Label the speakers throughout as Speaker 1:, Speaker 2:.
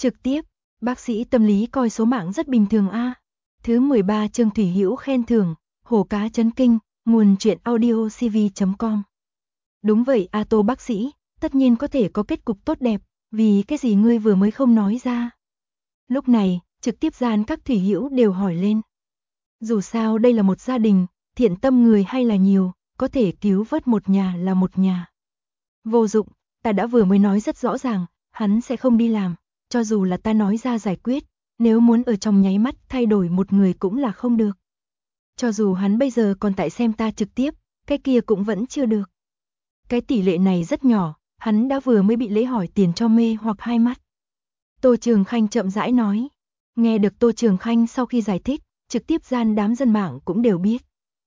Speaker 1: Trực tiếp, bác sĩ tâm lý coi số mạng rất bình thường a. Thứ 13 chương Thủy Hữu khen thưởng, hổ cá chấn kinh, nguồn truyện audio cv.com. Đúng vậy a Tô bác sĩ, tất nhiên có thể có kết cục tốt đẹp, vì cái gì ngươi vừa mới không nói ra. Lúc này, trực tiếp gian các Thủy Hữu đều hỏi lên. Dù sao đây là một gia đình, thiện tâm người hay là nhiều, có thể cứu vớt một nhà là một nhà. Vô dụng, ta đã vừa mới nói rất rõ ràng, hắn sẽ không đi làm, cho dù là ta nói ra giải quyết, nếu muốn ở trong nháy mắt thay đổi một người cũng là không được. Cho dù hắn bây giờ còn tại xem ta trực tiếp, cái kia cũng vẫn chưa được. Cái tỷ lệ này rất nhỏ, hắn đã vừa mới bị lễ hỏi tiền cho mê hoặc hai mắt. Tô Trường Khanh chậm rãi nói. Nghe được Tô Trường Khanh sau khi giải thích, trực tiếp gian đám dân mạng cũng đều biết.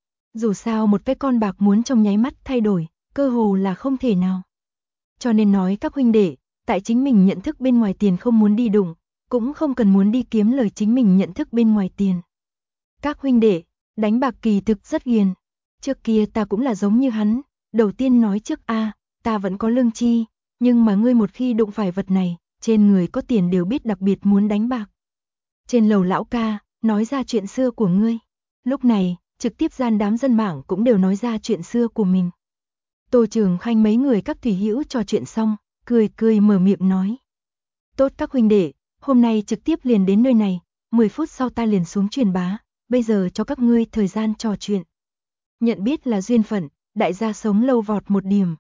Speaker 1: Dù sao một cái con bạc muốn trong nháy mắt thay đổi, cơ hồ là không thể nào. Cho nên nói các huynh đệ, tại chính mình nhận thức bên ngoài tiền không muốn đi đụng, cũng không cần muốn đi kiếm lời chính mình nhận thức bên ngoài tiền. Các huynh đệ, đánh bạc kỳ thực rất ghiền. Trước kia ta cũng là giống như hắn, đầu tiên nói trước ta vẫn có lương chi, nhưng mà ngươi một khi đụng phải vật này, trên người có tiền đều biết đặc biệt muốn đánh bạc. Trên lầu lão ca, nói ra chuyện xưa của ngươi. Lúc này, trực tiếp gian đám dân mạng cũng đều nói ra chuyện xưa của mình. Tô Trường Khanh mấy người các Thủy Hữu trò chuyện xong, cười cười mở miệng nói. Tốt các huynh đệ, hôm nay trực tiếp liền đến nơi này, 10 phút sau ta liền xuống truyền bá, bây giờ cho các ngươi thời gian trò chuyện. Nhận biết là duyên phận, đại gia sống lâu vọt một điểm.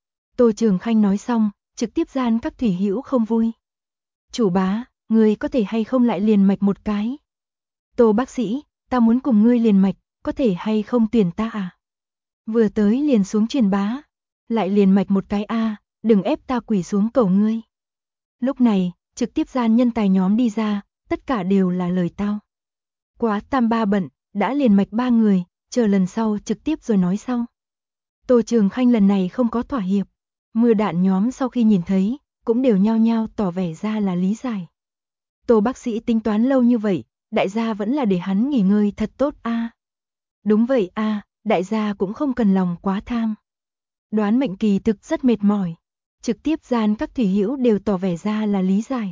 Speaker 1: Tô Trường Khanh nói xong, trực tiếp gian các Thủy Hữu không vui. Chủ bá, ngươi có thể hay không lại liền mạch một cái? Tô bác sĩ, ta muốn cùng ngươi liền mạch, có thể hay không tuyển ta à? Vừa tới liền xuống truyền bá, lại liền mạch một cái đừng ép ta quỳ xuống cầu ngươi. Lúc này, trực tiếp gian nhân tài nhóm đi ra, tất cả đều là lời tao. Quá tam ba bận, đã liền mạch 3 người, chờ lần sau trực tiếp rồi nói sau. Tô Trường Khanh lần này không có thỏa hiệp, mưa đạn nhóm sau khi nhìn thấy, cũng đều nhao nhao tỏ vẻ ra là lý giải. Tô bác sĩ tính toán lâu như vậy, đại gia vẫn là để hắn nghỉ ngơi thật tốt Đúng vậy đại gia cũng không cần lòng quá tham. Đoán mệnh kỳ thực rất mệt mỏi. Trực tiếp gian các Thủy Hữu đều tỏ vẻ ra là lý giải.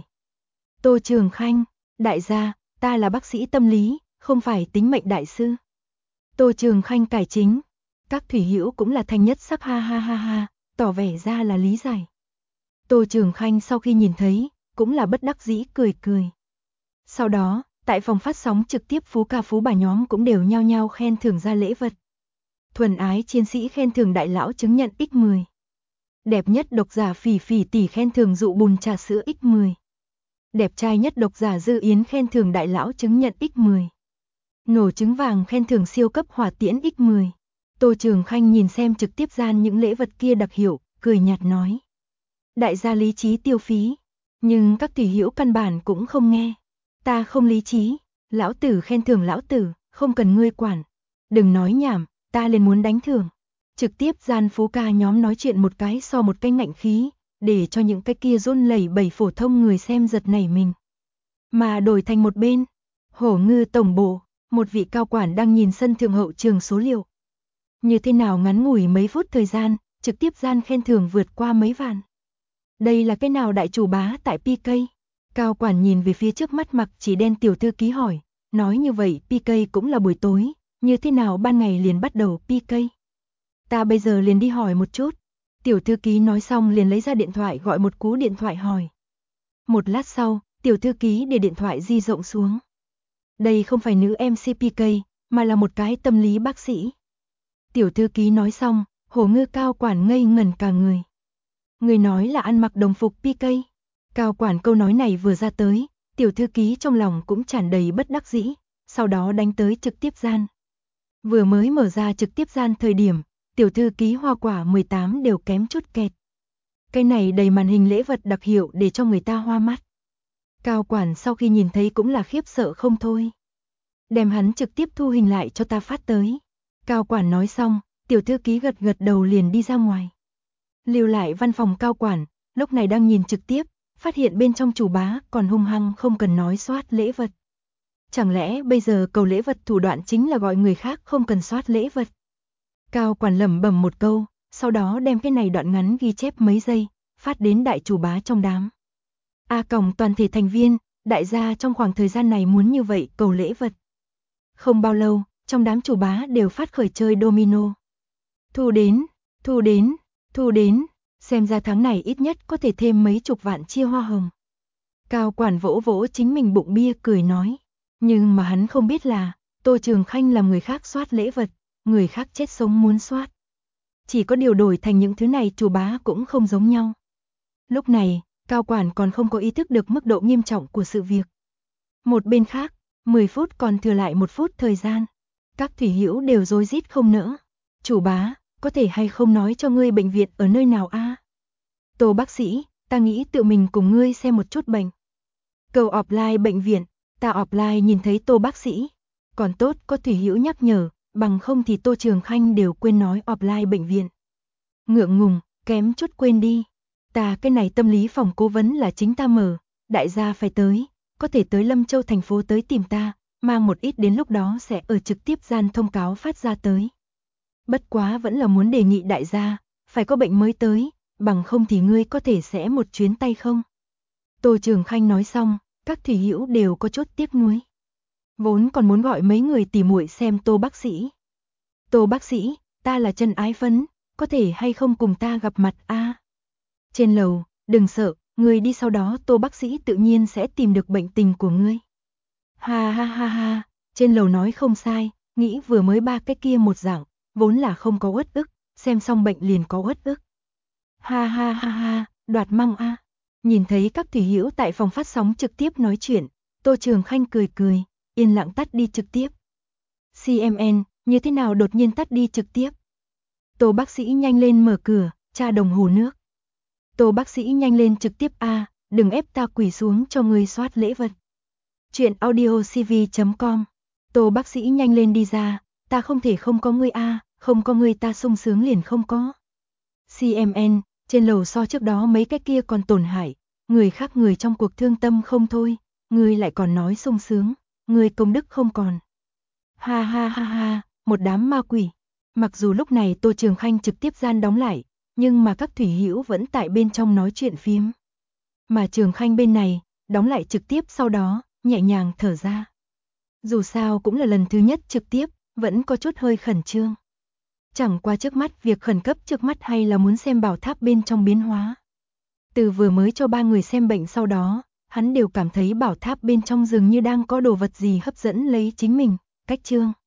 Speaker 1: Tô Trường Khanh, đại gia, ta là bác sĩ tâm lý, không phải tính mệnh đại sư. Tô Trường Khanh cải chính. Các Thủy Hữu cũng là thanh nhất sắc ha, tỏ vẻ ra là lý giải. Tô Trường Khanh sau khi nhìn thấy, cũng là bất đắc dĩ cười cười. Sau đó, tại phòng phát sóng trực tiếp phú ca phú bà nhóm cũng đều nhao nhao khen thưởng ra lễ vật. Thuần ái chiến sĩ khen thưởng đại lão chứng nhận X10. Đẹp nhất độc giả Phỉ Phỉ tỷ khen thưởng dụ bùn trà sữa X10. Đẹp trai nhất độc giả Dư Yến khen thưởng đại lão chứng nhận X10. Nổ trứng vàng khen thưởng siêu cấp hỏa tiễn X10. Tô Trường Khanh nhìn xem trực tiếp gian những lễ vật kia đặc hiệu, cười nhạt nói. Đại gia lý trí tiêu phí, nhưng các Thủy Hữu căn bản cũng không nghe. Ta không lý trí, lão tử khen thưởng lão tử, không cần ngươi quản. Đừng nói nhảm, ta liền muốn đánh thưởng. Trực tiếp gian phú ca nhóm nói chuyện một cái so một cái ngạnh khí, để cho những cái kia run lẩy bẩy phổ thông người xem giật nảy mình. Mà đổi thành một bên, Hổ Ngư tổng bộ, một vị cao quản đang nhìn sân thượng hậu trường số liệu. Như thế nào ngắn ngủi mấy phút thời gian, trực tiếp gian khen thưởng vượt qua mấy vạn. Đây là cái nào đại chủ bá tại PK? Cao quản nhìn về phía trước mắt mặc chỉ đen tiểu thư ký hỏi, nói như vậy PK cũng là buổi tối, như thế nào ban ngày liền bắt đầu PK? Ta bây giờ liền đi hỏi một chút. Tiểu thư ký nói xong liền lấy ra điện thoại gọi một cú điện thoại hỏi. Một lát sau, tiểu thư ký để điện thoại di rộng xuống. Đây không phải nữ MC PK, mà là một cái tâm lý bác sĩ. Tiểu thư ký nói xong, Hổ Ngư cao quản ngây ngẩn cả người. Người nói là ăn mặc đồng phục PK. Cao quản câu nói này vừa ra tới, tiểu thư ký trong lòng cũng tràn đầy bất đắc dĩ, sau đó đánh tới trực tiếp gian. Vừa mới mở ra trực tiếp gian thời điểm, tiểu thư ký hoa quả 18 đều kém chút kẹt. Cái này đầy màn hình lễ vật đặc hiệu để cho người ta hoa mắt. Cao quản sau khi nhìn thấy cũng là khiếp sợ không thôi. Đem hắn trực tiếp thu hình lại cho ta phát tới. Cao quản nói xong, tiểu thư ký gật gật đầu liền đi ra ngoài. Lưu lại văn phòng cao quản, lúc này đang nhìn trực tiếp, phát hiện bên trong chủ bá còn hung hăng không cần nói soát lễ vật. Chẳng lẽ bây giờ cầu lễ vật thủ đoạn chính là gọi người khác không cần soát lễ vật? Cao quản lẩm bẩm một câu, sau đó đem cái này đoạn ngắn ghi chép mấy giây, phát đến đại chủ bá trong đám. Toàn thể thành viên, đại gia trong khoảng thời gian này muốn như vậy cầu lễ vật. Không bao lâu, trong đám chủ bá đều phát khởi chơi domino. Thu đến, thu đến, thu đến, xem ra tháng này ít nhất có thể thêm mấy chục vạn chia hoa hồng. Cao quản vỗ vỗ chính mình bụng bia cười nói, nhưng mà hắn không biết là, Tô Trường Khanh làm người khác soát lễ vật, người khác chết sống muốn soát. Chỉ có điều đổi thành những thứ này chủ bá cũng không giống nhau. Lúc này, cao quản còn không có ý thức được mức độ nghiêm trọng của sự việc. Một bên khác, 10 phút còn thừa lại 1 phút thời gian. Các thủy hữu đều rối rít không nỡ. Chủ bá, có thể hay không nói cho ngươi bệnh viện ở nơi nào a? Tô bác sĩ, ta nghĩ tự mình cùng ngươi xem một chút bệnh. Cầu offline bệnh viện, ta offline nhìn thấy Tô bác sĩ. Còn tốt có thủy hữu nhắc nhở, bằng không thì Tô Trường Khanh đều quên nói offline bệnh viện. Ngượng ngùng, kém chút quên đi. Ta cái này tâm lý phòng cố vấn là chính ta mở, đại gia phải tới, có thể tới Lâm Châu thành phố tới tìm ta, mang một ít đến lúc đó sẽ ở trực tiếp gian thông cáo phát ra tới. Bất quá vẫn là muốn đề nghị đại gia, phải có bệnh mới tới, bằng không thì ngươi có thể sẽ một chuyến tay không. Tô Trường Khanh nói xong, các thủy hữu đều có chút tiếc nuối. Vốn còn muốn gọi mấy người tỉ muội xem Tô bác sĩ. Tô bác sĩ, ta là Trần Ái Phấn, có thể hay không cùng ta gặp mặt a? Trên lầu, đừng sợ, ngươi đi sau đó Tô bác sĩ tự nhiên sẽ tìm được bệnh tình của ngươi. Ha ha ha ha, trên lầu nói không sai, nghĩ vừa mới ba cái kia một dạng, vốn là không có uất ức, xem xong bệnh liền có uất ức. Ha ha ha ha, đoạt măng a. Nhìn thấy các thủy hữu tại phòng phát sóng trực tiếp nói chuyện, Tô Trường Khanh cười cười, yên lặng tắt đi trực tiếp. CMN, như thế nào đột nhiên tắt đi trực tiếp? Tô bác sĩ nhanh lên mở cửa, tra đồng hồ nước. Tô bác sĩ nhanh lên trực tiếp a, đừng ép ta quỳ xuống cho ngươi soát lễ vật. Chuyện audiocv.com. Tô bác sĩ nhanh lên đi ra, ta không thể không có ngươi a, không có ngươi ta sung sướng liền không có. CMN, trên lầu so trước đó mấy cái kia còn tổn hại, người khác người trong cuộc thương tâm không thôi, ngươi lại còn nói sung sướng, ngươi công đức không còn. Ha ha ha ha, một đám ma quỷ. Mặc dù lúc này Tô Trường Khanh trực tiếp gian đóng lại, nhưng mà các thủy hữu vẫn tại bên trong nói chuyện phím. Mà Trường Khanh bên này, đóng lại trực tiếp sau đó, nhẹ nhàng thở ra. Dù sao cũng là lần thứ nhất trực tiếp, vẫn có chút hơi khẩn trương. Chẳng qua trước mắt việc khẩn cấp trước mắt hay là muốn xem bảo tháp bên trong biến hóa. Từ vừa mới cho 3 người xem bệnh sau đó, hắn đều cảm thấy bảo tháp bên trong dường như đang có đồ vật gì hấp dẫn lấy chính mình, cách chương.